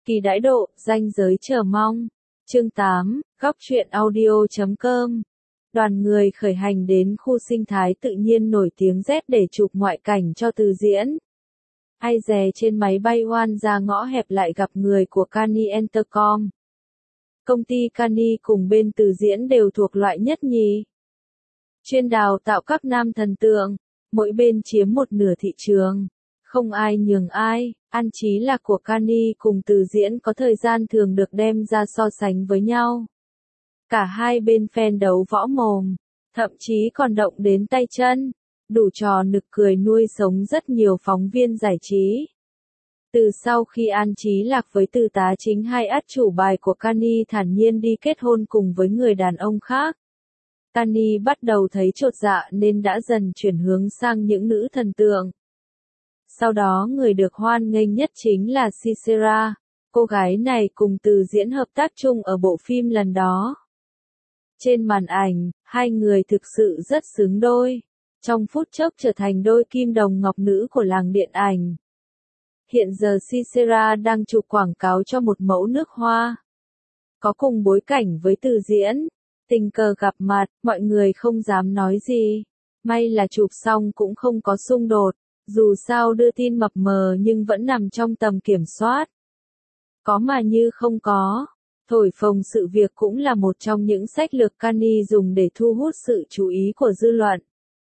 Kỳ đãi độ, ranh giới chờ mong. Chương 8, góc truyện audio.com. Đoàn người khởi hành đến khu sinh thái tự nhiên nổi tiếng Z để chụp ngoại cảnh cho Từ Diễn. Ai dè trên máy bay oan ra ngõ hẹp lại gặp người của Cani Entercom. Công ty Cani cùng bên Từ Diễn đều thuộc loại nhất nhì. Chuyên đào tạo các nam thần tượng, mỗi bên chiếm một nửa thị trường. Không ai nhường ai, an chí là của Cani cùng Từ Diễn có thời gian thường được đem ra so sánh với nhau. Cả hai bên fan đấu võ mồm, thậm chí còn động đến tay chân, đủ trò nực cười nuôi sống rất nhiều phóng viên giải trí. Từ sau khi An Chí Lạc với Từ Tá Chính hai át chủ bài của Cani thản nhiên đi kết hôn cùng với người đàn ông khác, Cani bắt đầu thấy chột dạ nên đã dần chuyển hướng sang những nữ thần tượng. Sau đó người được hoan nghênh nhất chính là Sisera, cô gái này cùng Từ Diễn hợp tác chung ở bộ phim lần đó. Trên màn ảnh, hai người thực sự rất xứng đôi, trong phút chốc trở thành đôi kim đồng ngọc nữ của làng điện ảnh. Hiện giờ Sisera đang chụp quảng cáo cho một mẫu nước hoa, có cùng bối cảnh với Từ Diễn. Tình cờ gặp mặt, mọi người không dám nói gì. May là chụp xong cũng không có xung đột, dù sao đưa tin mập mờ nhưng vẫn nằm trong tầm kiểm soát. Có mà như không có. Thổi phồng sự việc cũng là một trong những sách lược Cani dùng để thu hút sự chú ý của dư luận.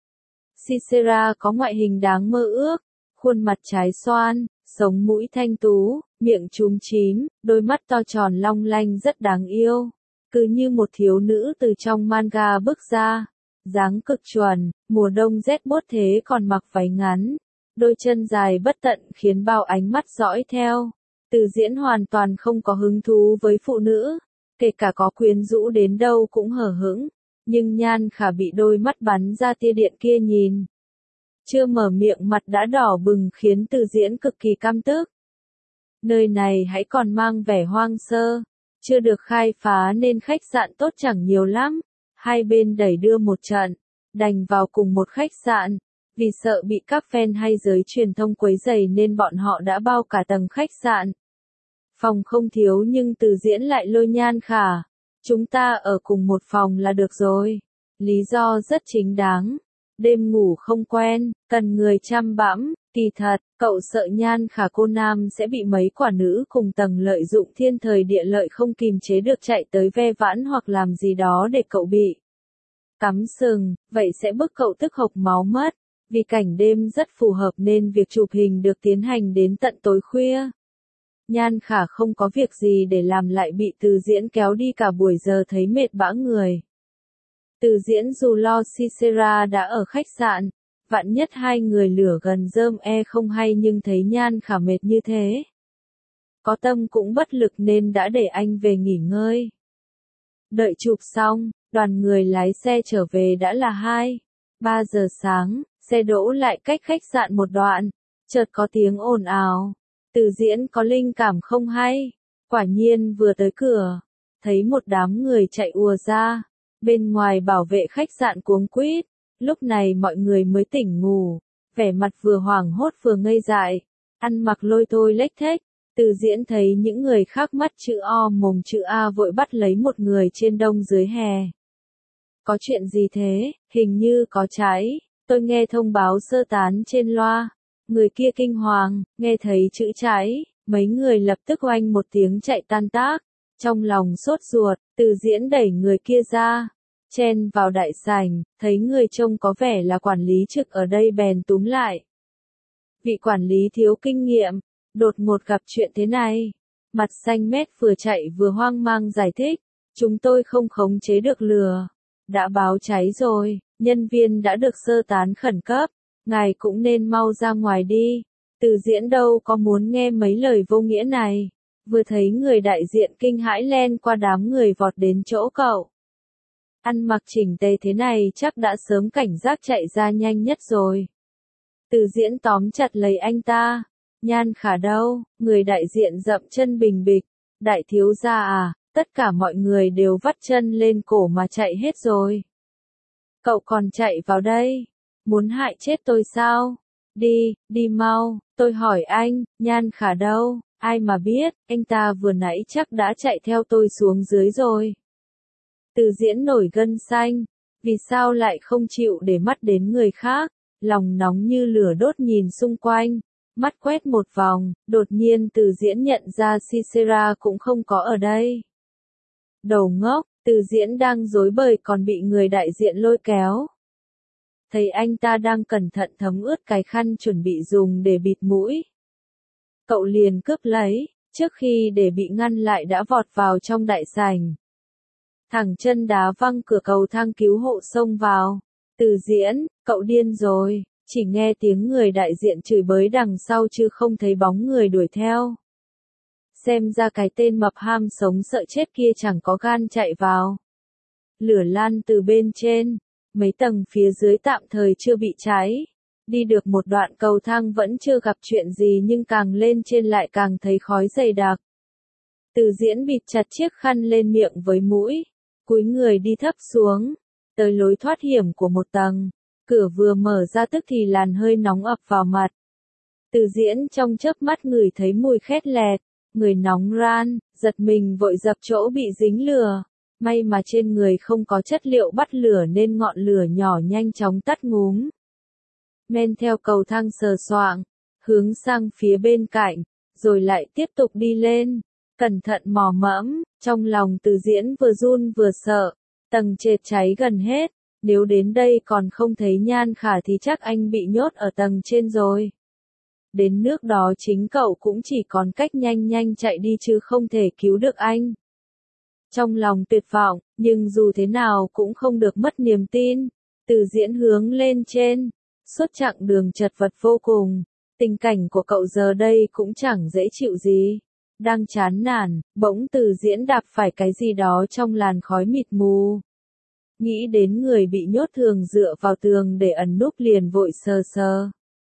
Sisera có ngoại hình đáng mơ ước, khuôn mặt trái xoan, sống mũi thanh tú, miệng chúm chím, đôi mắt to tròn long lanh rất đáng yêu. Cứ như một thiếu nữ từ trong manga bước ra, dáng cực chuẩn, mùa đông rét buốt thế còn mặc váy ngắn, đôi chân dài bất tận khiến bao ánh mắt dõi theo. Từ Diễn hoàn toàn không có hứng thú với phụ nữ, kể cả có quyến rũ đến đâu cũng hờ hững, nhưng Nhan Khả bị đôi mắt bắn ra tia điện kia nhìn. Chưa mở miệng mặt đã đỏ bừng khiến Từ Diễn cực kỳ căm tức. Nơi này hãy còn mang vẻ hoang sơ, chưa được khai phá nên khách sạn tốt chẳng nhiều lắm. Hai bên đẩy đưa một trận, đành vào cùng một khách sạn. Vì sợ bị các fan hay giới truyền thông quấy rầy nên bọn họ đã bao cả tầng khách sạn. Phòng không thiếu nhưng Từ Diễn lại lôi Nhan Khả. Chúng ta ở cùng một phòng là được rồi. Lý do rất chính đáng. Đêm ngủ không quen, cần người chăm bẵm. Kỳ thật, cậu sợ Nhan Khả cô nam sẽ bị mấy quả nữ cùng tầng lợi dụng thiên thời địa lợi không kìm chế được chạy tới ve vãn hoặc làm gì đó để cậu bị cắm sừng, vậy sẽ bức cậu tức hộc máu mất. Vì cảnh đêm rất phù hợp nên việc chụp hình được tiến hành đến tận tối khuya. Nhan Khả không có việc gì để làm lại bị Từ Diễn kéo đi cả buổi giờ thấy mệt bã người. Từ Diễn dù lo Sisera đã ở khách sạn, vạn nhất hai người lửa gần rơm không hay nhưng thấy Nhan Khả mệt như thế. Có tâm cũng bất lực nên đã để anh về nghỉ ngơi. Đợi chụp xong, đoàn người lái xe trở về đã là 2-3 giờ sáng, xe đỗ lại cách khách sạn một đoạn, chợt có tiếng ồn ào. Từ Diễn có linh cảm không hay, quả nhiên vừa tới cửa, thấy một đám người chạy ùa ra, bên ngoài bảo vệ khách sạn cuống quýt, lúc này mọi người mới tỉnh ngủ, vẻ mặt vừa hoảng hốt vừa ngây dại, ăn mặc lôi thôi lếch thếch. Từ Diễn thấy những người khác mắt chữ O mồm chữ A vội bắt lấy một người trên đông dưới hè. Có chuyện gì thế, hình như có cháy, tôi nghe thông báo sơ tán trên loa. Người kia kinh hoàng, nghe thấy chữ cháy, mấy người lập tức oanh một tiếng chạy tan tác, trong lòng sốt ruột, Từ Diễn đẩy người kia ra, chen vào đại sảnh, thấy người trông có vẻ là quản lý trực ở đây bèn túm lại. Vị quản lý thiếu kinh nghiệm, đột ngột gặp chuyện thế này, mặt xanh mét vừa chạy vừa hoang mang giải thích, chúng tôi không khống chế được lửa, đã báo cháy rồi, nhân viên đã được sơ tán khẩn cấp. Ngài cũng nên mau ra ngoài đi. Từ Diễn đâu có muốn nghe mấy lời vô nghĩa này. Vừa thấy người đại diện kinh hãi len qua đám người vọt đến chỗ cậu. Ăn mặc chỉnh tề thế này chắc đã sớm cảnh giác chạy ra nhanh nhất rồi. Từ Diễn tóm chặt lấy anh ta. Nhan Khả đâu? Người đại diện dậm chân bình bịch. Đại thiếu gia à, tất cả mọi người đều vắt chân lên cổ mà chạy hết rồi. Cậu còn chạy vào đây. Muốn hại chết tôi sao? Đi mau, tôi hỏi anh, Nhan Khả đâu? Ai mà biết, anh ta vừa nãy chắc đã chạy theo tôi xuống dưới rồi. Từ Diễn nổi gân xanh, vì sao lại không chịu để mắt đến người khác, lòng nóng như lửa đốt nhìn xung quanh, mắt quét một vòng, đột nhiên Từ Diễn nhận ra Sisera cũng không có ở đây. Đầu ngốc, Từ Diễn đang rối bời còn bị người đại diện lôi kéo. Thấy anh ta đang cẩn thận thấm ướt cái khăn chuẩn bị dùng để bịt mũi. Cậu liền cướp lấy, trước khi để bị ngăn lại đã vọt vào trong đại sảnh. Thẳng chân đá văng cửa cầu thang cứu hộ xông vào. Từ Diễn, cậu điên rồi, chỉ nghe tiếng người đại diện chửi bới đằng sau chứ không thấy bóng người đuổi theo. Xem ra cái tên mập ham sống sợ chết kia chẳng có gan chạy vào. Lửa lan từ bên trên, mấy tầng phía dưới tạm thời chưa bị cháy. Đi được một đoạn cầu thang vẫn chưa gặp chuyện gì nhưng càng lên trên lại càng thấy khói dày đặc. Từ Diễn bịt chặt chiếc khăn lên miệng với mũi, cúi người đi thấp xuống, tới lối thoát hiểm của một tầng. Cửa vừa mở ra tức thì làn hơi nóng ập vào mặt. Từ Diễn trong chớp mắt ngửi thấy mùi khét lẹt, người nóng ran, giật mình vội dập chỗ bị dính lửa. May mà trên người không có chất liệu bắt lửa nên ngọn lửa nhỏ nhanh chóng tắt ngúm. Men theo cầu thang sờ soạng, hướng sang phía bên cạnh, rồi lại tiếp tục đi lên, cẩn thận mò mẫm, trong lòng Từ Diễn vừa run vừa sợ, tầng trệt cháy gần hết, nếu đến đây còn không thấy Nhan Khả thì chắc anh bị nhốt ở tầng trên rồi. Đến nước đó chính cậu cũng chỉ còn cách nhanh nhanh chạy đi chứ không thể cứu được anh. Trong lòng tuyệt vọng, nhưng dù thế nào cũng không được mất niềm tin, Từ Diễn hướng lên trên. Suốt chặng đường chật vật vô cùng, tình cảnh của cậu giờ đây cũng chẳng dễ chịu gì. Đang chán nản, bỗng Từ Diễn đạp phải cái gì đó trong làn khói mịt mù. Nghĩ đến người bị nhốt thường dựa vào tường để ẩn núp liền vội sờ sờ.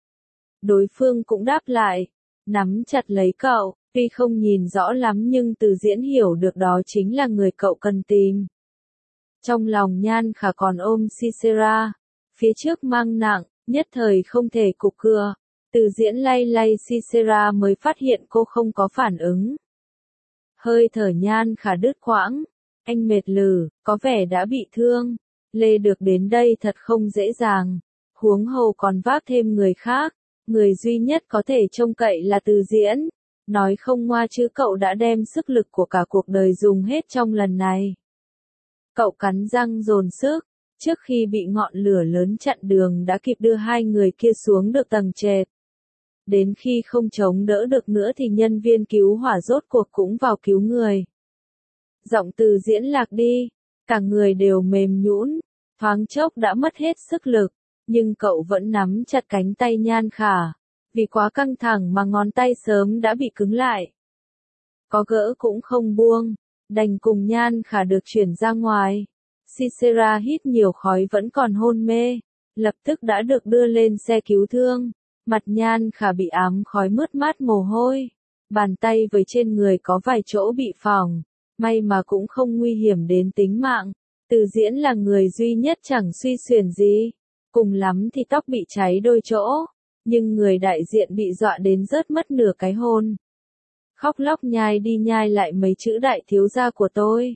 Đối phương cũng đáp lại, nắm chặt lấy cậu, tuy không nhìn rõ lắm nhưng Từ Diễn hiểu được đó chính là người cậu cần tìm. Trong lòng Nhan Khả còn ôm Sisera, phía trước mang nặng, nhất thời không thể cục cựa. Từ Diễn lay lay Sisera mới phát hiện cô không có phản ứng. Hơi thở Nhan Khả đứt quãng, anh mệt lử, có vẻ đã bị thương. Lê được đến đây thật không dễ dàng, huống hồ còn vác thêm người khác, người duy nhất có thể trông cậy là Từ Diễn. Nói không ngoa chứ cậu đã đem sức lực của cả cuộc đời dùng hết trong lần này. Cậu cắn răng dồn sức, trước khi bị ngọn lửa lớn chặn đường đã kịp đưa hai người kia xuống được tầng trệt. Đến khi không chống đỡ được nữa thì nhân viên cứu hỏa rốt cuộc cũng vào cứu người. Giọng Từ Diễn lạc đi, cả người đều mềm nhũn, thoáng chốc đã mất hết sức lực, nhưng cậu vẫn nắm chặt cánh tay Nhan Khả, vì quá căng thẳng mà ngón tay sớm đã bị cứng lại. Có gỡ cũng không buông, đành cùng Nhan Khả được chuyển ra ngoài. Sisera hít nhiều khói vẫn còn hôn mê, lập tức đã được đưa lên xe cứu thương. Mặt Nhan Khả bị ám khói mướt mát mồ hôi, bàn tay với trên người có vài chỗ bị phỏng, may mà cũng không nguy hiểm đến tính mạng. Từ Diễn là người duy nhất chẳng suy xuyển gì, cùng lắm thì tóc bị cháy đôi chỗ, nhưng người đại diện bị dọa đến rớt mất nửa cái hồn. Khóc lóc nhai đi nhai lại mấy chữ đại thiếu gia của tôi.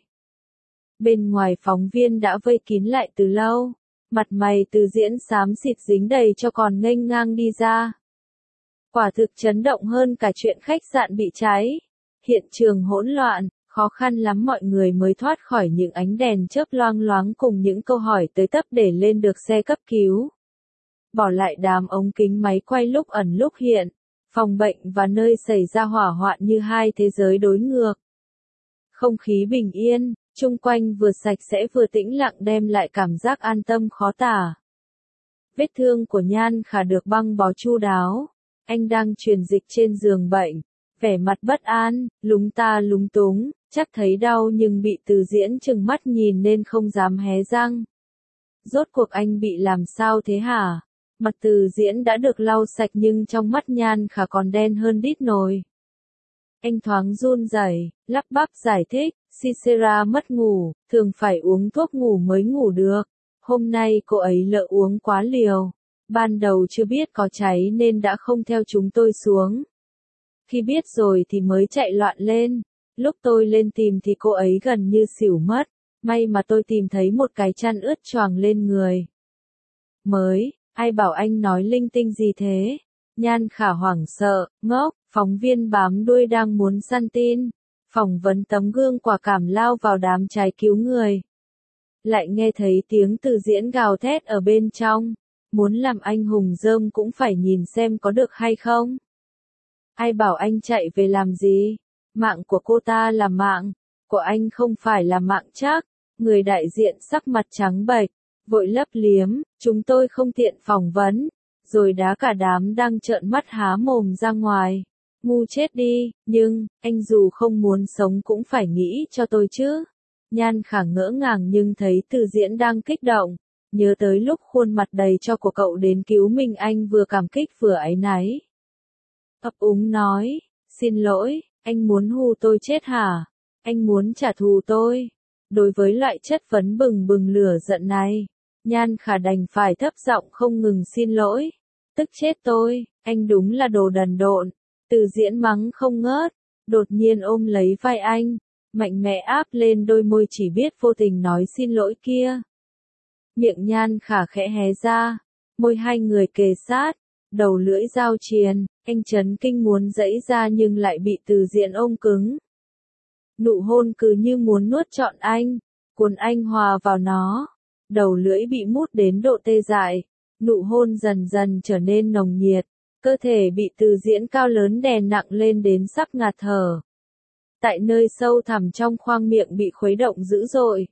Bên ngoài phóng viên đã vây kín lại từ lâu, mặt mày Từ Diễn xám xịt dính đầy cho còn nghênh ngang đi ra. Quả thực chấn động hơn cả chuyện khách sạn bị cháy. Hiện trường hỗn loạn, khó khăn lắm mọi người mới thoát khỏi những ánh đèn chớp loang loáng cùng những câu hỏi tới tấp để lên được xe cấp cứu. Bỏ lại đám ống kính máy quay lúc ẩn lúc hiện, phòng bệnh và nơi xảy ra hỏa hoạn như hai thế giới đối ngược. Không khí bình yên, chung quanh vừa sạch sẽ vừa tĩnh lặng đem lại cảm giác an tâm khó tả. Vết thương của Nhan Khả được băng bó chu đáo. Anh đang truyền dịch trên giường bệnh, vẻ mặt bất an, lúng ta lúng túng, chắc thấy đau nhưng bị Từ Diễn trừng mắt nhìn nên không dám hé răng. Rốt cuộc anh bị làm sao thế hả? Mặt Từ Diễn đã được lau sạch nhưng trong mắt Nhan Khả còn đen hơn đít nồi. Anh thoáng run rẩy, lắp bắp giải thích, Sisera mất ngủ, thường phải uống thuốc ngủ mới ngủ được. Hôm nay cô ấy lỡ uống quá liều. Ban đầu chưa biết có cháy nên đã không theo chúng tôi xuống. Khi biết rồi thì mới chạy loạn lên. Lúc tôi lên tìm thì cô ấy gần như xỉu mất. May mà tôi tìm thấy một cái chăn ướt choàng lên người. Mới, ai bảo anh nói linh tinh gì thế? Nhan Khả hoảng sợ, ngốc, phóng viên bám đuôi đang muốn săn tin. Phỏng vấn tấm gương quả cảm lao vào đám cháy cứu người. Lại nghe thấy tiếng Từ Diễn gào thét ở bên trong. Muốn làm anh hùng rơm cũng phải nhìn xem có được hay không. Ai bảo anh chạy về làm gì? Mạng của cô ta là mạng, của anh không phải là mạng chắc. Người đại diện sắc mặt trắng bệch, vội lấp liếm, chúng tôi không tiện phỏng vấn, rồi đá cả đám đang trợn mắt há mồm ra ngoài. Ngu chết đi, nhưng, anh dù không muốn sống cũng phải nghĩ cho tôi chứ. Nhan Khả ngỡ ngàng nhưng thấy Từ Diễn đang kích động, nhớ tới lúc khuôn mặt đầy cho của cậu đến cứu mình, anh vừa cảm kích vừa áy náy. Ấp úng nói, xin lỗi, anh muốn hù tôi chết hả? Anh muốn trả thù tôi? Đối với loại chất vấn bừng bừng lửa giận này, Nhan Khả đành phải thấp giọng không ngừng xin lỗi. Tức chết tôi, anh đúng là đồ đần độn. Từ Diễn mắng không ngớt, đột nhiên ôm lấy vai anh, mạnh mẽ áp lên đôi môi chỉ biết vô tình nói xin lỗi kia. Miệng Nhan Khả khẽ hé ra, môi hai người kề sát, đầu lưỡi giao triền, anh chấn kinh muốn giãy ra nhưng lại bị Từ Diễn ôm cứng. Nụ hôn cứ như muốn nuốt trọn anh, cuốn anh hòa vào nó. Đầu lưỡi bị mút đến độ tê dại, nụ hôn dần dần trở nên nồng nhiệt, cơ thể bị Từ Diễn cao lớn đè nặng lên đến sắp ngạt thở. Tại nơi sâu thẳm trong khoang miệng bị khuấy động dữ dội.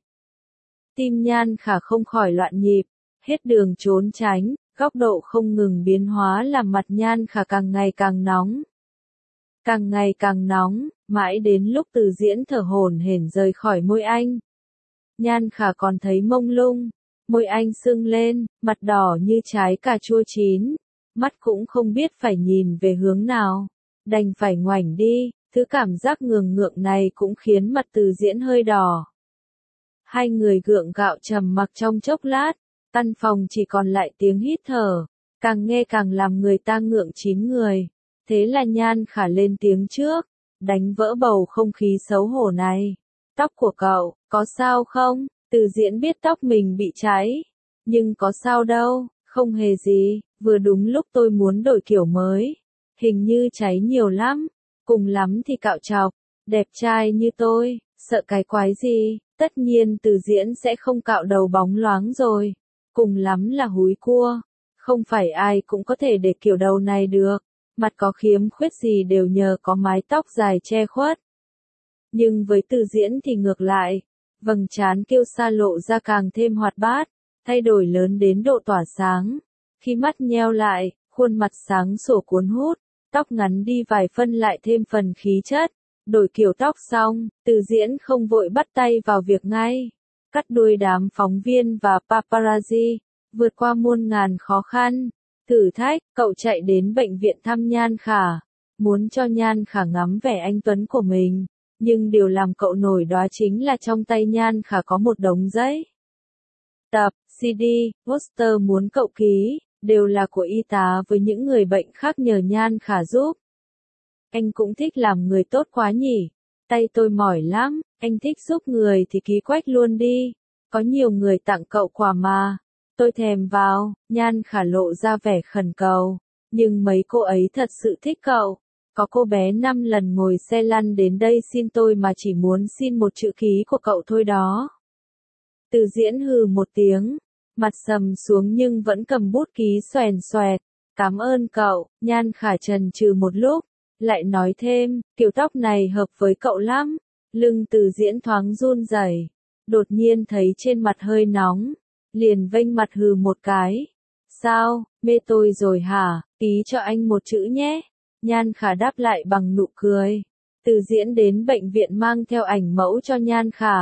Tim Nhan Khả không khỏi loạn nhịp, hết đường trốn tránh, góc độ không ngừng biến hóa làm mặt Nhan Khả càng ngày càng nóng. Càng ngày càng nóng, mãi đến lúc Từ Diễn thở hổn hển rời khỏi môi anh. Nhan Khả còn thấy mông lung, môi anh sưng lên, mặt đỏ như trái cà chua chín, mắt cũng không biết phải nhìn về hướng nào, đành phải ngoảnh đi, thứ cảm giác ngượng ngượng này cũng khiến mặt Từ Diễn hơi đỏ. Hai người gượng gạo trầm mặc trong chốc lát, căn phòng chỉ còn lại tiếng hít thở, càng nghe càng làm người ta ngượng chín người. Thế là Nhan Khả lên tiếng trước, đánh vỡ bầu không khí xấu hổ này. Tóc của cậu, có sao không? Từ Diễn biết tóc mình bị cháy. Nhưng có sao đâu, không hề gì, vừa đúng lúc tôi muốn đổi kiểu mới. Hình như cháy nhiều lắm, cùng lắm thì cạo chọc, đẹp trai như tôi, sợ cái quái gì, tất nhiên Từ Diễn sẽ không cạo đầu bóng loáng rồi. Cùng lắm là húi cua, không phải ai cũng có thể để kiểu đầu này được. Mặt có khiếm khuyết gì đều nhờ có mái tóc dài che khuất. Nhưng với Từ Diễn thì ngược lại, vầng trán kiêu sa lộ ra càng thêm hoạt bát, thay đổi lớn đến độ tỏa sáng. Khi mắt nheo lại, khuôn mặt sáng sủa cuốn hút, tóc ngắn đi vài phân lại thêm phần khí chất. Đổi kiểu tóc xong, Từ Diễn không vội bắt tay vào việc ngay. Cắt đuôi đám phóng viên và paparazzi, vượt qua muôn ngàn khó khăn. Thử thách, cậu chạy đến bệnh viện thăm Nhan Khả, muốn cho Nhan Khả ngắm vẻ anh tuấn của mình, nhưng điều làm cậu nổi đó chính là trong tay Nhan Khả có một đống giấy. Tập, CD, poster muốn cậu ký, đều là của y tá với những người bệnh khác nhờ Nhan Khả giúp. Anh cũng thích làm người tốt quá nhỉ, tay tôi mỏi lắm, anh thích giúp người thì ký quách luôn đi, có nhiều người tặng cậu quà mà. Tôi thèm vào, Nhan Khả lộ ra vẻ khẩn cầu, nhưng mấy cô ấy thật sự thích cậu. Có cô bé 5 lần ngồi xe lăn đến đây xin tôi mà chỉ muốn xin một chữ ký của cậu thôi đó. Từ Diễn hừ một tiếng, mặt sầm xuống nhưng vẫn cầm bút ký xoèn xoẹt. Cảm ơn cậu, Nhan Khả chần chừ một lúc, lại nói thêm, kiểu tóc này hợp với cậu lắm. Lưng Từ Diễn thoáng run rẩy, đột nhiên thấy trên mặt hơi nóng. Liền vênh mặt hừ một cái. Sao, mê tôi rồi hả, ký cho anh một chữ nhé. Nhan Khả đáp lại bằng nụ cười. Từ Diễn đến bệnh viện mang theo ảnh mẫu cho Nhan Khả.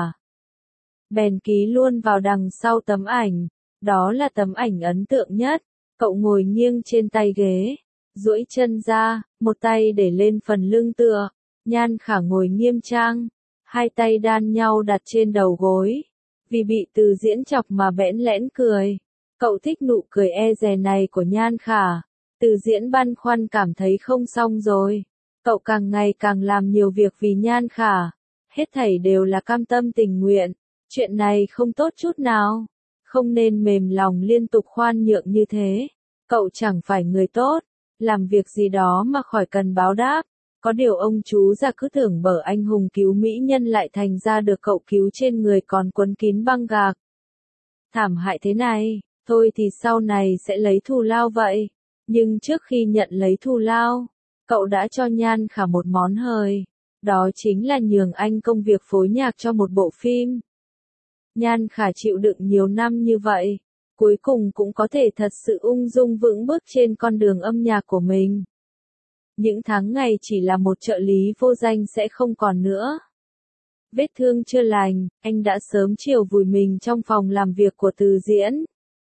Bèn ký luôn vào đằng sau tấm ảnh. Đó là tấm ảnh ấn tượng nhất. Cậu ngồi nghiêng trên tay ghế, duỗi chân ra, một tay để lên phần lưng tựa. Nhan Khả ngồi nghiêm trang, hai tay đan nhau đặt trên đầu gối. Vì bị Từ Diễn chọc mà bẽn lẽn cười. Cậu thích nụ cười e dè này của Nhan Khả. Từ Diễn băn khoăn cảm thấy không xong rồi. Cậu càng ngày càng làm nhiều việc vì Nhan Khả. Hết thảy đều là cam tâm tình nguyện. Chuyện này không tốt chút nào. Không nên mềm lòng liên tục khoan nhượng như thế. Cậu chẳng phải người tốt. Làm việc gì đó mà khỏi cần báo đáp. Có điều ông chú già cứ tưởng bở anh hùng cứu mỹ nhân lại thành ra được cậu cứu trên người còn quấn kín băng gạc. Thảm hại thế này, thôi thì sau này sẽ lấy thù lao vậy. Nhưng trước khi nhận lấy thù lao, cậu đã cho Nhan Khả một món hời. Đó chính là nhường anh công việc phối nhạc cho một bộ phim. Nhan Khả chịu đựng nhiều năm như vậy, cuối cùng cũng có thể thật sự ung dung vững bước trên con đường âm nhạc của mình. Những tháng ngày chỉ là một trợ lý vô danh sẽ không còn nữa. Vết thương chưa lành, anh đã sớm chiều vùi mình trong phòng làm việc của Từ Diễn.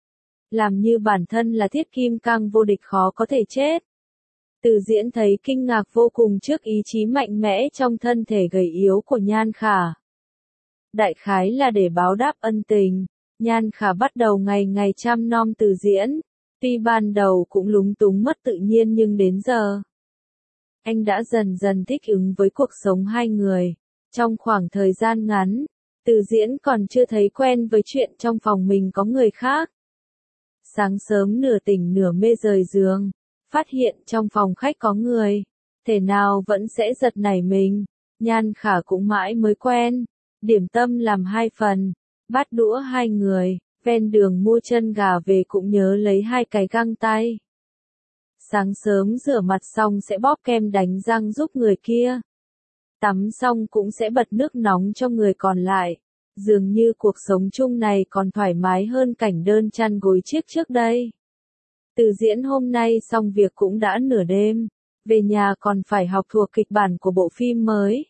Làm như bản thân là thiết kim cang vô địch khó có thể chết. Từ Diễn thấy kinh ngạc vô cùng trước ý chí mạnh mẽ trong thân thể gầy yếu của Nhan Khả. Đại khái là để báo đáp ân tình, Nhan Khả bắt đầu ngày ngày chăm nom Từ Diễn. Tuy ban đầu cũng lúng túng mất tự nhiên nhưng đến giờ, anh đã dần dần thích ứng với cuộc sống hai người. Trong khoảng thời gian ngắn, Từ Diễn còn chưa thấy quen với chuyện trong phòng mình có người khác. Sáng sớm nửa tỉnh nửa mê rời giường, phát hiện trong phòng khách có người, thể nào vẫn sẽ giật nảy mình. Nhan Khả cũng mãi mới quen. Điểm tâm làm 2 phần, bát đũa 2 người, ven đường mua chân gà về cũng nhớ lấy 2 cái găng tay. Sáng sớm rửa mặt xong sẽ bóp kem đánh răng giúp người kia. Tắm xong cũng sẽ bật nước nóng cho người còn lại. Dường như cuộc sống chung này còn thoải mái hơn cảnh đơn chăn gối chiếc trước đây. Từ Diễn hôm nay xong việc cũng đã nửa đêm. Về nhà còn phải học thuộc kịch bản của bộ phim mới.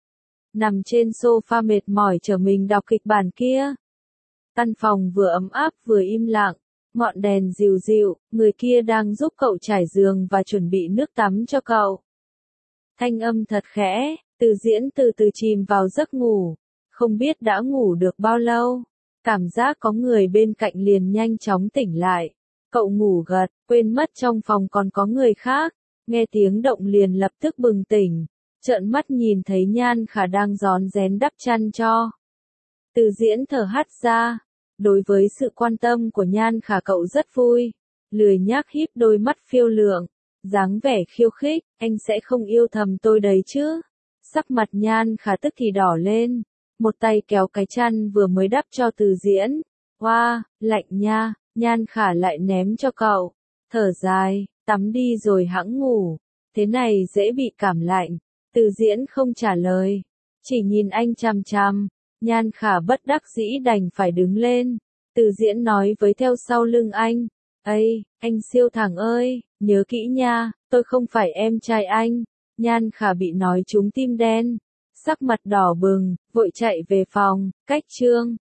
Nằm trên sofa mệt mỏi chờ mình đọc kịch bản kia. Căn phòng vừa ấm áp vừa im lặng. Ngọn đèn dịu dịu, người kia đang giúp cậu trải giường và chuẩn bị nước tắm cho cậu. Thanh âm thật khẽ, Từ Diễn từ từ chìm vào giấc ngủ. Không biết đã ngủ được bao lâu. Cảm giác có người bên cạnh liền nhanh chóng tỉnh lại. Cậu ngủ gật, quên mất trong phòng còn có người khác. Nghe tiếng động liền lập tức bừng tỉnh. Trợn mắt nhìn thấy Nhan Khả đang rón rén đắp chăn cho. Từ Diễn thở hắt ra. Đối với sự quan tâm của Nhan Khả cậu rất vui. Lười nhác híp đôi mắt phiêu lượng. Dáng vẻ khiêu khích, anh sẽ không yêu thầm tôi đấy chứ. Sắc mặt Nhan Khả tức thì đỏ lên. Một tay kéo cái chăn vừa mới đắp cho Từ Diễn. Wow, lạnh nha, Nhan Khả lại ném cho cậu. Thở dài, tắm đi rồi hẵng ngủ. Thế này dễ bị cảm lạnh. Từ Diễn không trả lời. Chỉ nhìn anh chằm chằm. Nhan Khả bất đắc dĩ đành phải đứng lên. Từ Diễn nói với theo sau lưng anh. Ây, anh siêu thẳng ơi, nhớ kỹ nha, tôi không phải em trai anh. Nhan Khả bị nói trúng tim đen. Sắc mặt đỏ bừng, vội chạy về phòng, cách chương.